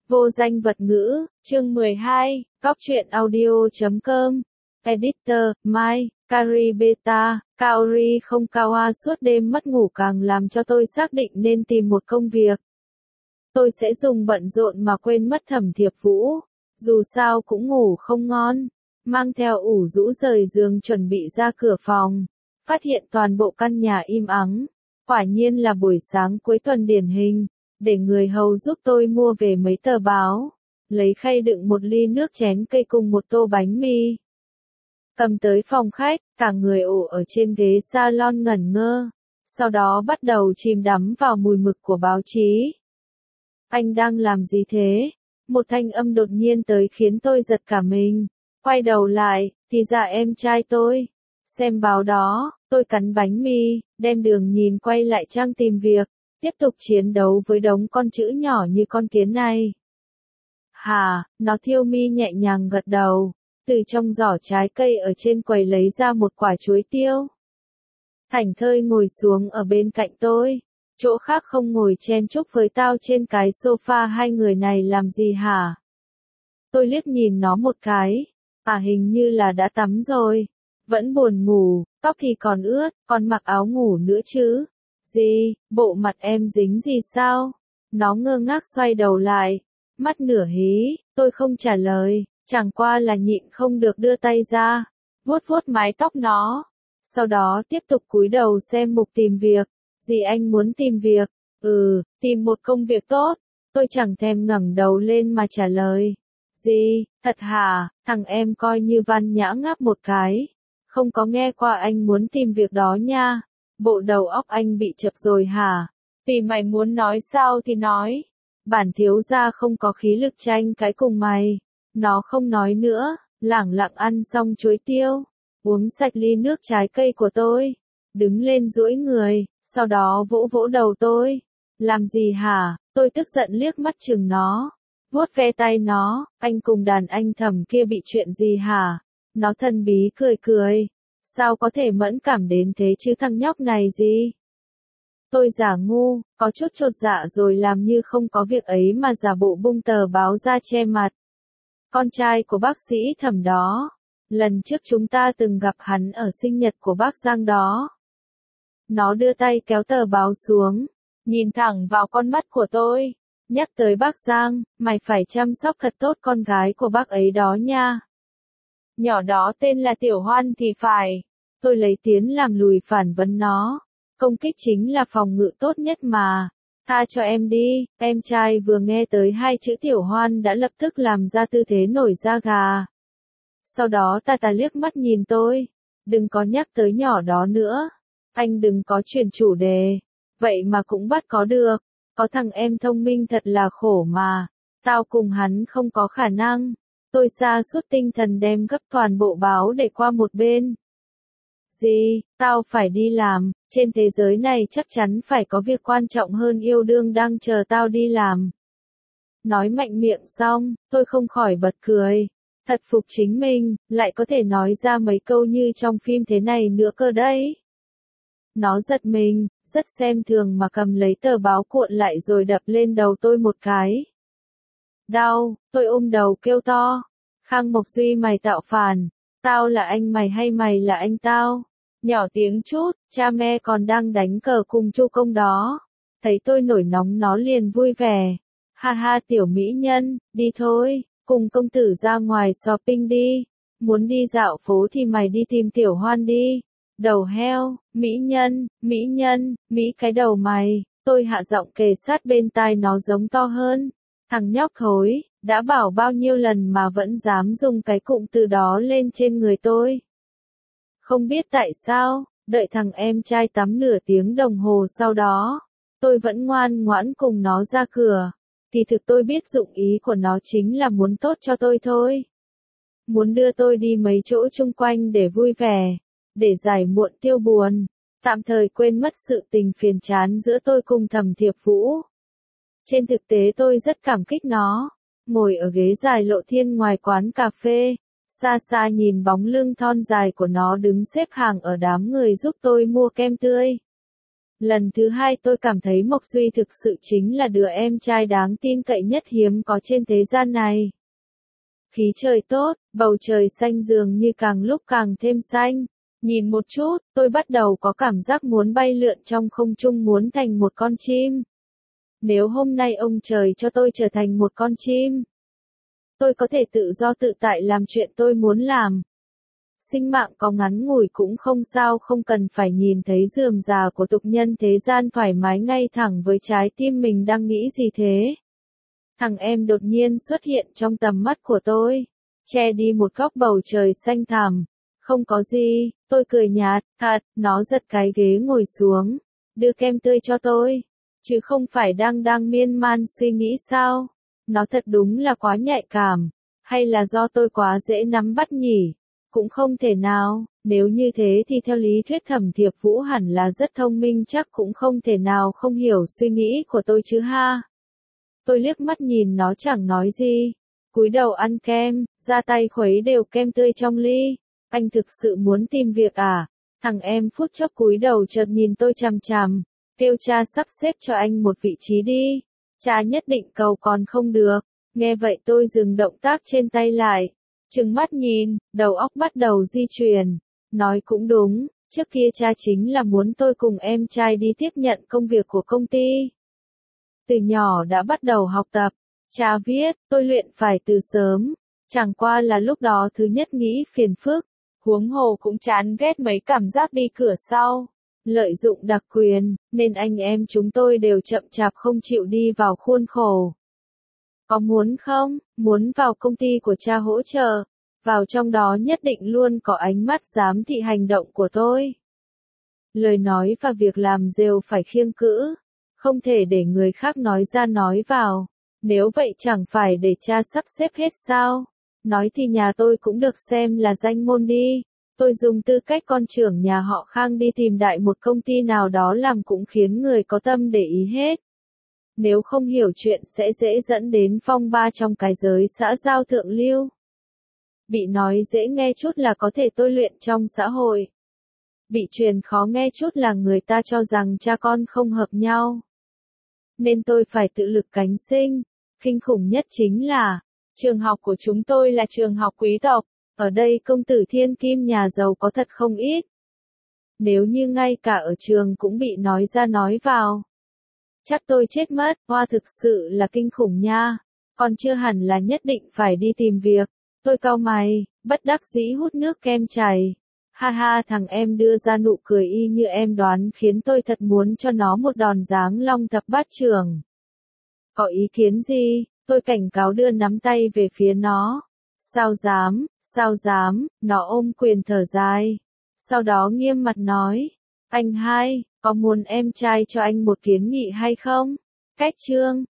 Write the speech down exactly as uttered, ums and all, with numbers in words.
Vô danh vật ngữ, chương mười hai, Cóc truyện audio chấm com, Editor, Mai, Karibeta, Kaori không Kawa suốt đêm mất ngủ càng làm cho tôi xác định nên tìm một công việc. Tôi sẽ dùng bận rộn mà quên mất Thẩm Thiệp Vũ, dù sao cũng ngủ không ngon, mang theo ủ rũ rời giường chuẩn bị ra cửa phòng, phát hiện toàn bộ căn nhà im ắng, quả nhiên là buổi sáng cuối tuần điển hình. Để người hầu giúp tôi mua về mấy tờ báo, lấy khay đựng một ly nước chén cây cùng một tô bánh mì. Cầm tới phòng khách, cả người ổ ở trên ghế salon ngẩn ngơ, sau đó bắt đầu chìm đắm vào mùi mực của báo chí. Anh đang làm gì thế? Một thanh âm đột nhiên tới khiến tôi giật cả mình. Quay đầu lại, thì ra em trai tôi. Xem báo đó, tôi cắn bánh mì, đem đường nhìn quay lại trang tìm việc. Tiếp tục chiến đấu với đống con chữ nhỏ như con kiến này. Hà, nó thiêu mi nhẹ nhàng gật đầu, từ trong giỏ trái cây ở trên quầy lấy ra một quả chuối tiêu. Thảnh thơi ngồi xuống ở bên cạnh tôi, chỗ khác không ngồi chen chúc với tao trên cái sofa hai người này làm gì hả? Tôi liếc nhìn nó một cái, à hình như là đã tắm rồi, vẫn buồn ngủ, tóc thì còn ướt, còn mặc áo ngủ nữa chứ. Gì, bộ mặt em dính gì sao? Nó ngơ ngác xoay đầu lại, mắt nửa hí, tôi không trả lời, chẳng qua là nhịn không được đưa tay ra, vuốt vuốt mái tóc nó. Sau đó tiếp tục cúi đầu xem mục tìm việc. Gì anh muốn tìm việc? Ừ, tìm một công việc tốt. Tôi chẳng thèm ngẩng đầu lên mà trả lời. Gì, thật hả? Thằng em coi như văn nhã ngáp một cái. Không có nghe qua anh muốn tìm việc đó nha. Bộ đầu óc anh bị chập rồi hả? Vì mày muốn nói sao thì nói. Bản thiếu gia không có khí lực tranh cãi cùng mày. Nó không nói nữa, lẳng lặng ăn xong chuối tiêu, uống sạch ly nước trái cây của tôi, đứng lên duỗi người, sau đó vỗ vỗ đầu tôi. Làm gì hả? Tôi tức giận liếc mắt chừng nó, vuốt ve tay nó. Anh cùng đàn anh Thẩm kia bị chuyện gì hả? Nó thân bí cười cười. Sao có thể mẫn cảm đến thế chứ thằng nhóc này gì? Tôi giả ngu, có chút chột dạ rồi làm như không có việc ấy mà giả bộ bung tờ báo ra che mặt. Con trai của bác sĩ Thẩm đó. Lần trước chúng ta từng gặp hắn ở sinh nhật của bác Giang đó. Nó đưa tay kéo tờ báo xuống, nhìn thẳng vào con mắt của tôi. Nhắc tới bác Giang, mày phải chăm sóc thật tốt con gái của bác ấy đó nha. Nhỏ đó tên là Tiểu Hoan thì phải. Tôi lấy tiếng làm lùi phản vấn nó. Công kích chính là phòng ngự tốt nhất mà. Tha cho em đi. Em trai vừa nghe tới hai chữ Tiểu Hoan đã lập tức làm ra tư thế nổi da gà. Sau đó ta ta liếc mắt nhìn tôi. Đừng có nhắc tới nhỏ đó nữa. Anh đừng có chuyển chủ đề. Vậy mà cũng bắt có được. Có thằng em thông minh thật là khổ mà. Tao cùng hắn không có khả năng. Tôi sa sút tinh thần đem gấp toàn bộ báo để qua một bên. Gì, tao phải đi làm, trên thế giới này chắc chắn phải có việc quan trọng hơn yêu đương đang chờ tao đi làm. Nói mạnh miệng xong, tôi không khỏi bật cười. Thật phục chính mình, lại có thể nói ra mấy câu như trong phim thế này nữa cơ đấy. Nó giật mình, rất xem thường mà cầm lấy tờ báo cuộn lại rồi đập lên đầu tôi một cái. Đau, tôi ôm đầu kêu to. Khang Mộc Duy mày tạo phản. Tao là anh mày hay mày là anh tao? Nhỏ tiếng chút, cha mẹ còn đang đánh cờ cùng Chu Công đó. Thấy tôi nổi nóng nó liền vui vẻ. Ha ha tiểu mỹ nhân, đi thôi, cùng công tử ra ngoài shopping đi. Muốn đi dạo phố thì mày đi tìm Tiểu Hoan đi. Đầu heo, mỹ nhân, mỹ nhân, mỹ cái đầu mày. Tôi hạ giọng kề sát bên tai nó giống to hơn. Thằng nhóc thối, đã bảo bao nhiêu lần mà vẫn dám dùng cái cụm từ đó lên trên người tôi. Không biết tại sao, đợi thằng em trai tắm nửa tiếng đồng hồ sau đó, tôi vẫn ngoan ngoãn cùng nó ra cửa. Thì thực tôi biết dụng ý của nó chính là muốn tốt cho tôi thôi. Muốn đưa tôi đi mấy chỗ chung quanh để vui vẻ, để giải muộn tiêu buồn, tạm thời quên mất sự tình phiền chán giữa tôi cùng Thẩm Thiệp Vũ. Trên thực tế tôi rất cảm kích nó. Ngồi ở ghế dài lộ thiên ngoài quán cà phê, xa xa nhìn bóng lưng thon dài của nó đứng xếp hàng ở đám người giúp tôi mua kem tươi. Lần thứ hai tôi cảm thấy Mộc Duy thực sự chính là đứa em trai đáng tin cậy nhất hiếm có trên thế gian này. Khí trời tốt, bầu trời xanh dường như càng lúc càng thêm xanh. Nhìn một chút, tôi bắt đầu có cảm giác muốn bay lượn trong không trung, muốn thành một con chim. Nếu hôm nay ông trời cho tôi trở thành một con chim, tôi có thể tự do tự tại làm chuyện tôi muốn làm. Sinh mạng có ngắn ngủi cũng không sao, không cần phải nhìn thấy rườm rà của tục nhân thế gian, thoải mái ngay thẳng với trái tim mình đang nghĩ gì thế. Thằng em đột nhiên xuất hiện trong tầm mắt của tôi, che đi một góc bầu trời xanh thẳm. Không có gì, tôi cười nhạt, thật, nó giật cái ghế ngồi xuống, đưa kem tươi cho tôi, chứ không phải đang đang miên man suy nghĩ sao. Nó thật đúng là quá nhạy cảm, hay là do tôi quá dễ nắm bắt nhỉ? Cũng không thể nào, nếu như thế thì theo lý thuyết Thẩm Thiệp Vũ hẳn là rất thông minh, chắc cũng không thể nào không hiểu suy nghĩ của tôi chứ ha. Tôi liếc mắt nhìn nó chẳng nói gì, cúi đầu ăn kem, ra tay khuấy đều kem tươi trong ly. Anh thực sự muốn tìm việc à? Thằng em phút chốc cúi đầu chợt nhìn tôi chằm chằm, kêu cha sắp xếp cho anh một vị trí đi. Cha nhất định cầu còn không được. Nghe vậy tôi dừng động tác trên tay lại, trừng mắt nhìn, đầu óc bắt đầu di chuyển. Nói cũng đúng, trước kia cha chính là muốn tôi cùng em trai đi tiếp nhận công việc của công ty. Từ nhỏ đã bắt đầu học tập, cha viết, tôi luyện phải từ sớm. Chẳng qua là lúc đó thứ nhất nghĩ phiền phức, huống hồ cũng chán ghét mấy cảm giác đi cửa sau, lợi dụng đặc quyền, nên anh em chúng tôi đều chậm chạp không chịu đi vào khuôn khổ. Có muốn không? Muốn vào công ty của cha hỗ trợ, vào trong đó nhất định luôn có ánh mắt giám thị hành động của tôi. Lời nói và việc làm đều phải khiêng cữ, không thể để người khác nói ra nói vào. Nếu vậy chẳng phải để cha sắp xếp hết sao? Nói thì nhà tôi cũng được xem là danh môn đi. Tôi dùng tư cách con trưởng nhà họ Khang đi tìm đại một công ty nào đó làm cũng khiến người có tâm để ý hết. Nếu không hiểu chuyện sẽ dễ dẫn đến phong ba trong cái giới xã giao thượng lưu. Bị nói dễ nghe chút là có thể tôi luyện trong xã hội. Bị truyền khó nghe chút là người ta cho rằng cha con không hợp nhau. Nên tôi phải tự lực cánh sinh. Kinh khủng nhất chính là, trường học của chúng tôi là trường học quý tộc, ở đây công tử thiên kim nhà giàu có thật không ít. Nếu như ngay cả ở trường cũng bị nói ra nói vào, chắc tôi chết mất. Hoa thực sự là kinh khủng nha, còn chưa hẳn là nhất định phải đi tìm việc. Tôi cau mày, bất đắc dĩ hút nước kem chảy. Ha ha, thằng em đưa ra nụ cười y như em đoán khiến tôi thật muốn cho nó một đòn giáng long thập bát chưởng. Có ý kiến gì? Tôi cảnh cáo đưa nắm tay về phía nó. Sao dám, sao dám, nó ôm quyền thở dài. Sau đó nghiêm mặt nói, anh hai, có muốn em trai cho anh một kiến nghị hay không? Cách chương